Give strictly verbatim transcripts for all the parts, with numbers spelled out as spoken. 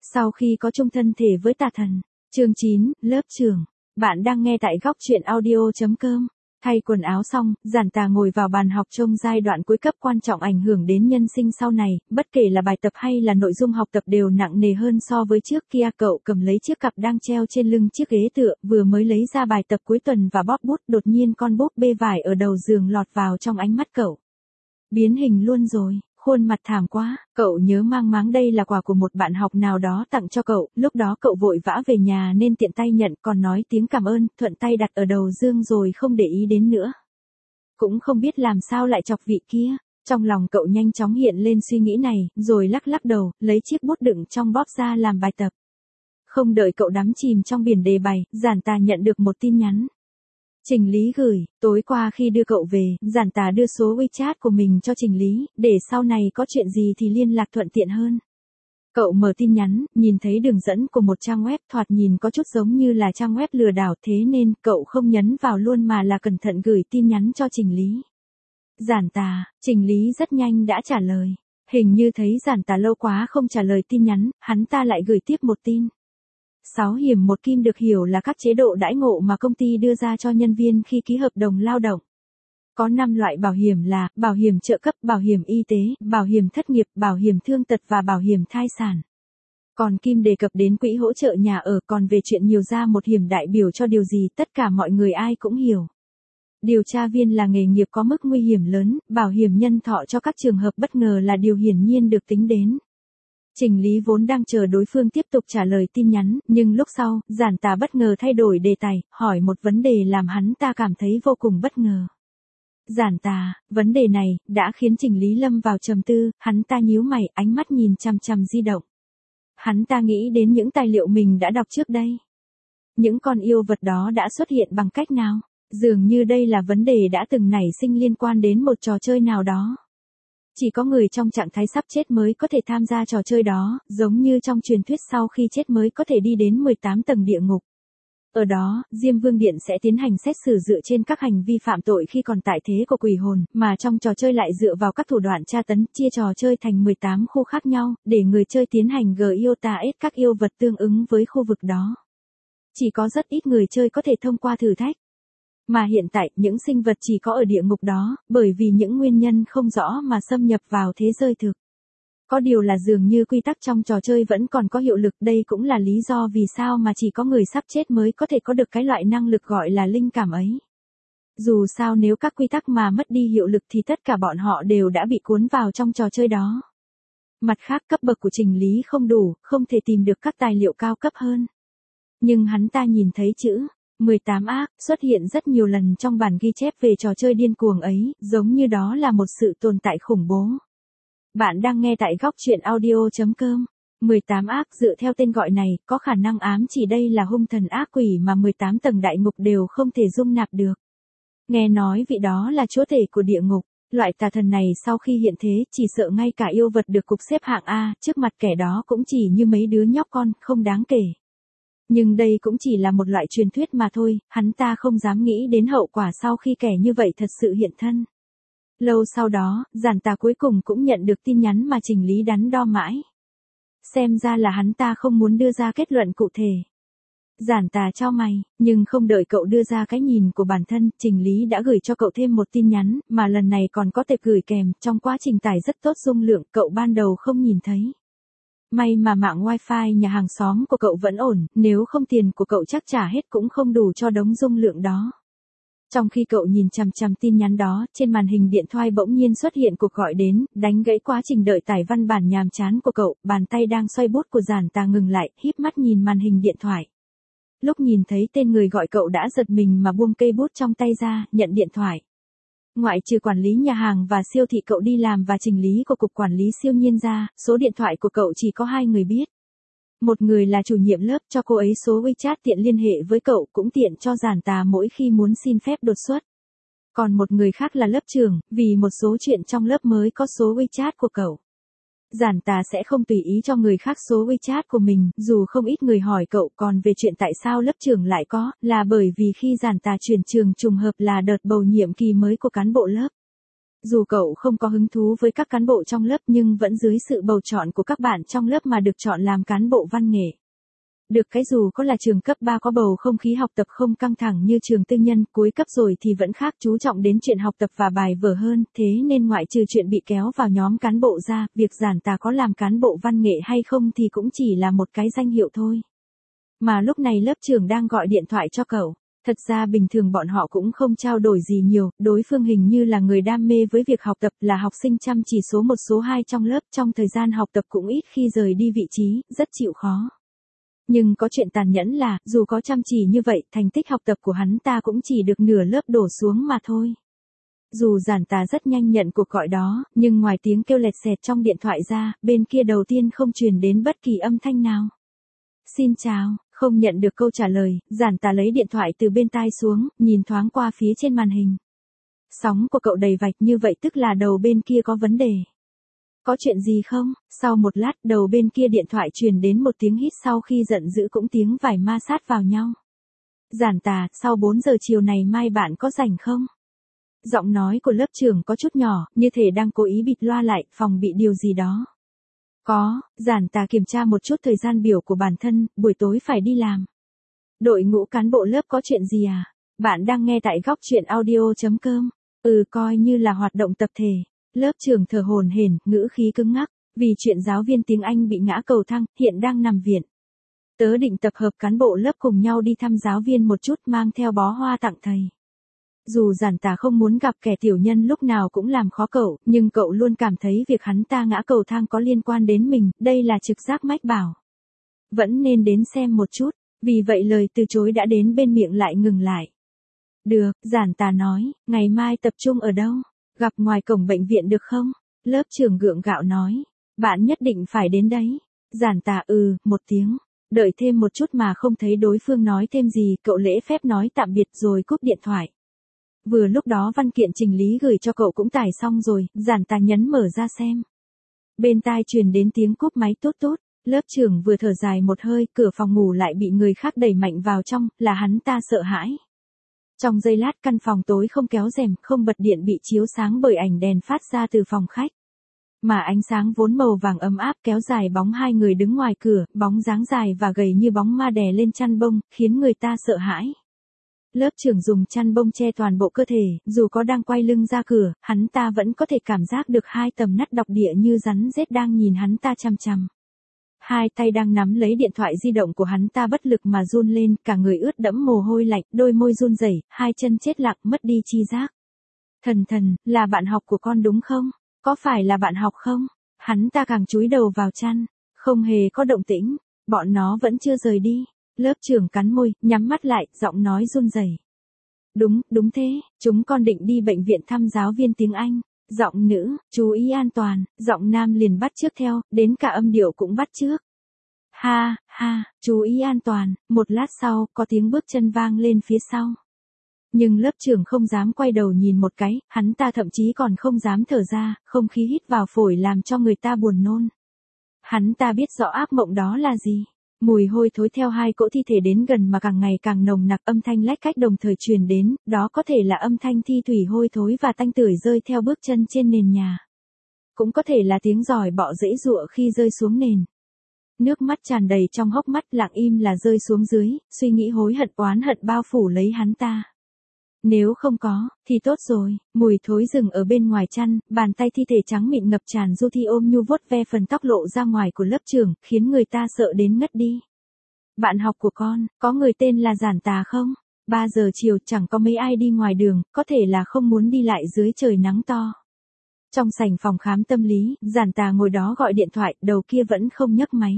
Sau khi có chung thân thể với tà thần. Chương chín, lớp trưởng. Bạn đang nghe tại góc truyện audio chấm com. Thay quần áo xong, Giản Tà ngồi vào bàn học trong giai đoạn cuối cấp quan trọng ảnh hưởng đến nhân sinh sau này, bất kể là bài tập hay là nội dung học tập đều nặng nề hơn so với trước kia. Cậu cầm lấy chiếc cặp đang treo trên lưng chiếc ghế tựa, vừa mới lấy ra bài tập cuối tuần và bóp bút, đột nhiên con búp bê vải ở đầu giường lọt vào trong ánh mắt cậu. Biến hình luôn rồi. Khuôn mặt thảm quá, cậu nhớ mang máng đây là quà của một bạn học nào đó tặng cho cậu, lúc đó cậu vội vã về nhà nên tiện tay nhận, còn nói tiếng cảm ơn, thuận tay đặt ở đầu giường rồi không để ý đến nữa. Cũng không biết làm sao lại chọc vị kia, trong lòng cậu nhanh chóng hiện lên suy nghĩ này, rồi lắc lắc đầu, lấy chiếc bút đựng trong bóp ra làm bài tập. Không đợi cậu đắm chìm trong biển đề bài, Giản Tà nhận được một tin nhắn. Trình Lý gửi, tối qua khi đưa cậu về, Giản Tà đưa số WeChat của mình cho Trình Lý, để sau này có chuyện gì thì liên lạc thuận tiện hơn. Cậu mở tin nhắn, nhìn thấy đường dẫn của một trang web thoạt nhìn có chút giống như là trang web lừa đảo, thế nên cậu không nhấn vào luôn mà là cẩn thận gửi tin nhắn cho Trình Lý. Giản Tà, Trình Lý rất nhanh đã trả lời. Hình như thấy Giản Tà lâu quá không trả lời tin nhắn, hắn ta lại gửi tiếp một tin. Sáu hiểm một kim được hiểu là các chế độ đãi ngộ mà công ty đưa ra cho nhân viên khi ký hợp đồng lao động. Có năm loại bảo hiểm là bảo hiểm trợ cấp, bảo hiểm y tế, bảo hiểm thất nghiệp, bảo hiểm thương tật và bảo hiểm thai sản. Còn kim đề cập đến quỹ hỗ trợ nhà ở, còn về chuyện nhiều ra một hiểm đại biểu cho điều gì tất cả mọi người ai cũng hiểu. Điều tra viên là nghề nghiệp có mức nguy hiểm lớn, bảo hiểm nhân thọ cho các trường hợp bất ngờ là điều hiển nhiên được tính đến. Trình Lý vốn đang chờ đối phương tiếp tục trả lời tin nhắn, nhưng lúc sau, Giản Tà bất ngờ thay đổi đề tài, hỏi một vấn đề làm hắn ta cảm thấy vô cùng bất ngờ. Giản Tà, vấn đề này, đã khiến Trình Lý lâm vào trầm tư, hắn ta nhíu mày, ánh mắt nhìn chằm chằm di động. Hắn ta nghĩ đến những tài liệu mình đã đọc trước đây. Những con yêu vật đó đã xuất hiện bằng cách nào? Dường như đây là vấn đề đã từng nảy sinh liên quan đến một trò chơi nào đó. Chỉ có người trong trạng thái sắp chết mới có thể tham gia trò chơi đó, giống như trong truyền thuyết sau khi chết mới có thể đi đến mười tám tầng địa ngục. Ở đó, Diêm Vương Điện sẽ tiến hành xét xử dựa trên các hành vi phạm tội khi còn tại thế của quỷ hồn, mà trong trò chơi lại dựa vào các thủ đoạn tra tấn, chia trò chơi thành mười tám khu khác nhau, để người chơi tiến hành gờ i o tê ét các yêu vật tương ứng với khu vực đó. Chỉ có rất ít người chơi có thể thông qua thử thách. Mà hiện tại, những sinh vật chỉ có ở địa ngục đó, bởi vì những nguyên nhân không rõ mà xâm nhập vào thế giới thực. Có điều là dường như quy tắc trong trò chơi vẫn còn có hiệu lực, đây cũng là lý do vì sao mà chỉ có người sắp chết mới có thể có được cái loại năng lực gọi là linh cảm ấy. Dù sao nếu các quy tắc mà mất đi hiệu lực thì tất cả bọn họ đều đã bị cuốn vào trong trò chơi đó. Mặt khác, cấp bậc của Trình Lý không đủ, không thể tìm được các tài liệu cao cấp hơn. Nhưng hắn ta nhìn thấy chữ mười tám ác xuất hiện rất nhiều lần trong bản ghi chép về trò chơi điên cuồng ấy, giống như đó là một sự tồn tại khủng bố. Bạn đang nghe tại góc truyện audio chấm com. mười tám ác dựa theo tên gọi này, có khả năng ám chỉ đây là hung thần ác quỷ mà mười tám tầng đại ngục đều không thể dung nạp được. Nghe nói vị đó là chúa tể của địa ngục, loại tà thần này sau khi hiện thế, chỉ sợ ngay cả yêu vật được cục xếp hạng A, trước mặt kẻ đó cũng chỉ như mấy đứa nhóc con, không đáng kể. Nhưng đây cũng chỉ là một loại truyền thuyết mà thôi, hắn ta không dám nghĩ đến hậu quả sau khi kẻ như vậy thật sự hiện thân. Lâu sau đó, Giản Tà cuối cùng cũng nhận được tin nhắn mà Trình Lý đắn đo mãi. Xem ra là hắn ta không muốn đưa ra kết luận cụ thể. Giản Tà chau mày, nhưng không đợi cậu đưa ra cái nhìn của bản thân, Trình Lý đã gửi cho cậu thêm một tin nhắn, mà lần này còn có tệp gửi kèm, trong quá trình tải rất tốt dung lượng, cậu ban đầu không nhìn thấy. May mà mạng wifi nhà hàng xóm của cậu vẫn ổn, nếu không tiền của cậu chắc trả hết cũng không đủ cho đống dung lượng đó. Trong khi cậu nhìn chằm chằm tin nhắn đó, trên màn hình điện thoại bỗng nhiên xuất hiện cuộc gọi đến, đánh gãy quá trình đợi tải văn bản nhàm chán của cậu, bàn tay đang xoay bút của Giản Tà ngừng lại, híp mắt nhìn màn hình điện thoại. Lúc nhìn thấy tên người gọi cậu đã giật mình mà buông cây bút trong tay ra, nhận điện thoại. Ngoại trừ quản lý nhà hàng và siêu thị cậu đi làm và Trình Lý của cục quản lý siêu nhiên ra, số điện thoại của cậu chỉ có hai người biết. Một người là chủ nhiệm lớp, cho cô ấy số WeChat tiện liên hệ với cậu, cũng tiện cho Giản Tà mỗi khi muốn xin phép đột xuất. Còn một người khác là lớp trưởng, vì một số chuyện trong lớp mới có số WeChat của cậu. Giản Tà sẽ không tùy ý cho người khác số WeChat của mình, dù không ít người hỏi cậu, còn về chuyện tại sao lớp trưởng lại có, là bởi vì khi Giản Tà chuyển trường trùng hợp là đợt bầu nhiệm kỳ mới của cán bộ lớp. Dù cậu không có hứng thú với các cán bộ trong lớp nhưng vẫn dưới sự bầu chọn của các bạn trong lớp mà được chọn làm cán bộ văn nghệ. Được cái dù có là trường cấp ba có bầu không khí học tập không căng thẳng như trường tư nhân, cuối cấp rồi thì vẫn khác, chú trọng đến chuyện học tập và bài vở hơn, thế nên ngoại trừ chuyện bị kéo vào nhóm cán bộ ra, việc Giản Tà có làm cán bộ văn nghệ hay không thì cũng chỉ là một cái danh hiệu thôi. Mà lúc này lớp trưởng đang gọi điện thoại cho cậu. Thật ra bình thường bọn họ cũng không trao đổi gì nhiều, đối phương hình như là người đam mê với việc học tập, là học sinh chăm chỉ số một số hai trong lớp, trong thời gian học tập cũng ít khi rời đi vị trí, rất chịu khó. Nhưng có chuyện tàn nhẫn là, dù có chăm chỉ như vậy, thành tích học tập của hắn ta cũng chỉ được nửa lớp đổ xuống mà thôi. Dù Giản Tà rất nhanh nhận cuộc gọi đó, nhưng ngoài tiếng kêu lẹt xẹt trong điện thoại ra, bên kia đầu tiên không truyền đến bất kỳ âm thanh nào. Xin chào, không nhận được câu trả lời, Giản Tà lấy điện thoại từ bên tai xuống, nhìn thoáng qua phía trên màn hình. Sóng của cậu đầy vạch như vậy tức là đầu bên kia có vấn đề. Có chuyện gì không? Sau một lát đầu bên kia điện thoại truyền đến một tiếng hít, sau khi giận dữ cũng tiếng vải ma sát vào nhau. Giản Tà, sau bốn giờ chiều này mai bạn có rảnh không? Giọng nói của lớp trưởng có chút nhỏ, như thể đang cố ý bịt loa lại, phòng bị điều gì đó. Có, Giản Tà kiểm tra một chút thời gian biểu của bản thân, buổi tối phải đi làm. Đội ngũ cán bộ lớp có chuyện gì à? Bạn đang nghe tại góc truyện audio chấm com. Ừ, coi như là hoạt động tập thể. Lớp trưởng thở hổn hển, ngữ khí cứng ngắc, vì chuyện giáo viên tiếng Anh bị ngã cầu thang, hiện đang nằm viện. Tớ định tập hợp cán bộ lớp cùng nhau đi thăm giáo viên một chút, mang theo bó hoa tặng thầy. Dù Giản Tà không muốn gặp kẻ tiểu nhân lúc nào cũng làm khó cậu, nhưng cậu luôn cảm thấy việc hắn ta ngã cầu thang có liên quan đến mình, đây là trực giác mách bảo. Vẫn nên đến xem một chút, vì vậy lời từ chối đã đến bên miệng lại ngừng lại. Được, Giản Tà nói, ngày mai tập trung ở đâu? Gặp ngoài cổng bệnh viện được không? Lớp trưởng gượng gạo nói, bạn nhất định phải đến đấy. Giản Tà ừ, một tiếng. Đợi thêm một chút mà không thấy đối phương nói thêm gì, cậu lễ phép nói tạm biệt rồi cúp điện thoại. Vừa lúc đó văn kiện trình lý gửi cho cậu cũng tải xong rồi, Giản Tà nhấn mở ra xem. Bên tai truyền đến tiếng cúp máy tốt tốt, lớp trưởng vừa thở dài một hơi, cửa phòng ngủ lại bị người khác đẩy mạnh vào trong, là hắn ta sợ hãi. Trong giây lát căn phòng tối không kéo rèm, không bật điện bị chiếu sáng bởi ảnh đèn phát ra từ phòng khách. Mà ánh sáng vốn màu vàng ấm áp kéo dài bóng hai người đứng ngoài cửa, bóng dáng dài và gầy như bóng ma đè lên chăn bông, khiến người ta sợ hãi. Lớp trưởng dùng chăn bông che toàn bộ cơ thể, dù có đang quay lưng ra cửa, hắn ta vẫn có thể cảm giác được hai tầm nắt độc địa như rắn rết đang nhìn hắn ta chằm chằm. Hai tay đang nắm lấy điện thoại di động của hắn ta bất lực mà run lên, cả người ướt đẫm mồ hôi lạnh, đôi môi run rẩy, hai chân chết lặng, mất đi chi giác. Thần thần, là bạn học của con đúng không? Có phải là bạn học không? Hắn ta càng chúi đầu vào chăn, không hề có động tĩnh, bọn nó vẫn chưa rời đi. Lớp trưởng cắn môi, nhắm mắt lại, giọng nói run rẩy. Đúng, đúng thế, chúng con định đi bệnh viện thăm giáo viên tiếng Anh. Giọng nữ, chú ý an toàn, giọng nam liền bắt chước theo, đến cả âm điệu cũng bắt chước. Ha, ha, chú ý an toàn, một lát sau, có tiếng bước chân vang lên phía sau. Nhưng lớp trưởng không dám quay đầu nhìn một cái, hắn ta thậm chí còn không dám thở ra, không khí hít vào phổi làm cho người ta buồn nôn. Hắn ta biết rõ ác mộng đó là gì. Mùi hôi thối theo hai cỗ thi thể đến gần mà càng ngày càng nồng nặc, âm thanh lách cách đồng thời truyền đến, đó có thể là âm thanh thi thủy hôi thối và tanh tưởi rơi theo bước chân trên nền nhà. Cũng có thể là tiếng giòi bọ giãy giụa khi rơi xuống nền. Nước mắt tràn đầy trong hốc mắt, lặng im là rơi xuống dưới, suy nghĩ hối hận oán hận bao phủ lấy hắn ta. Nếu không có, thì tốt rồi, mùi thối rừng ở bên ngoài chăn, bàn tay thi thể trắng mịn ngập tràn Du Thi ôm nhu vuốt ve phần tóc lộ ra ngoài của lớp trưởng, khiến người ta sợ đến ngất đi. Bạn học của con, có người tên là Giản Tà không? Ba giờ chiều chẳng có mấy ai đi ngoài đường, có thể là không muốn đi lại dưới trời nắng to. Trong sảnh phòng khám tâm lý, Giản Tà ngồi đó gọi điện thoại, đầu kia vẫn không nhấc máy.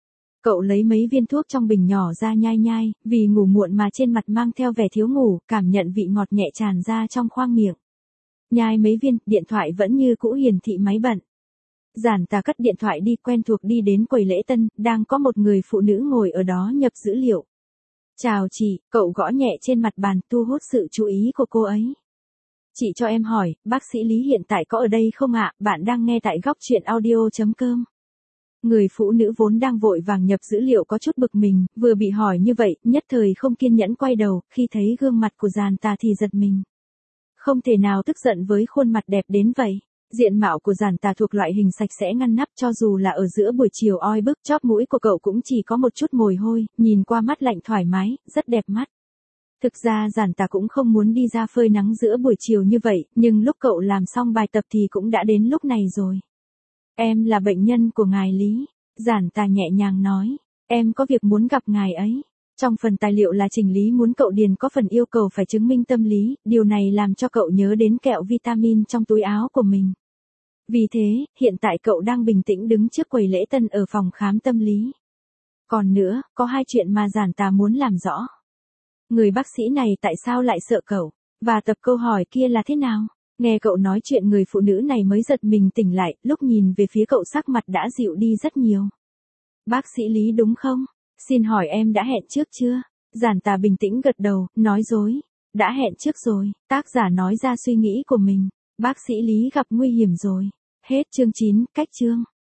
Cậu lấy mấy viên thuốc trong bình nhỏ ra nhai nhai, vì ngủ muộn mà trên mặt mang theo vẻ thiếu ngủ, cảm nhận vị ngọt nhẹ tràn ra trong khoang miệng. Nhai mấy viên, điện thoại vẫn như cũ hiển thị máy bận. Giản Tà cất điện thoại đi, quen thuộc đi đến quầy lễ tân, đang có một người phụ nữ ngồi ở đó nhập dữ liệu. Chào chị, cậu gõ nhẹ trên mặt bàn, thu hút sự chú ý của cô ấy. Chị cho em hỏi, bác sĩ Lý hiện tại có ở đây không ạ? Bạn đang nghe tại góc truyện audio chấm com. Người phụ nữ vốn đang vội vàng nhập dữ liệu có chút bực mình, vừa bị hỏi như vậy, nhất thời không kiên nhẫn quay đầu, khi thấy gương mặt của Giản Tà thì giật mình. Không thể nào tức giận với khuôn mặt đẹp đến vậy. Diện mạo của Giản Tà thuộc loại hình sạch sẽ ngăn nắp, cho dù là ở giữa buổi chiều oi bức, chóp mũi của cậu cũng chỉ có một chút mồ hôi, nhìn qua mắt lạnh thoải mái, rất đẹp mắt. Thực ra Giản Tà cũng không muốn đi ra phơi nắng giữa buổi chiều như vậy, nhưng lúc cậu làm xong bài tập thì cũng đã đến lúc này rồi. Em là bệnh nhân của ngài Lý. Giản Tà nhẹ nhàng nói. Em có việc muốn gặp ngài ấy. Trong phần tài liệu là Trình Lý muốn cậu điền có phần yêu cầu phải chứng minh tâm lý, điều này làm cho cậu nhớ đến kẹo vitamin trong túi áo của mình. Vì thế, hiện tại cậu đang bình tĩnh đứng trước quầy lễ tân ở phòng khám tâm lý. Còn nữa, có hai chuyện mà Giản Tà muốn làm rõ. Người bác sĩ này tại sao lại sợ cậu? Và tập câu hỏi kia là thế nào? Nghe cậu nói chuyện người phụ nữ này mới giật mình tỉnh lại, lúc nhìn về phía cậu sắc mặt đã dịu đi rất nhiều. Bác sĩ Lý đúng không? Xin hỏi em đã hẹn trước chưa? Giản Tà bình tĩnh gật đầu, nói dối. Đã hẹn trước rồi, tác giả nói ra suy nghĩ của mình. Bác sĩ Lý gặp nguy hiểm rồi. Hết chương chín, cách chương.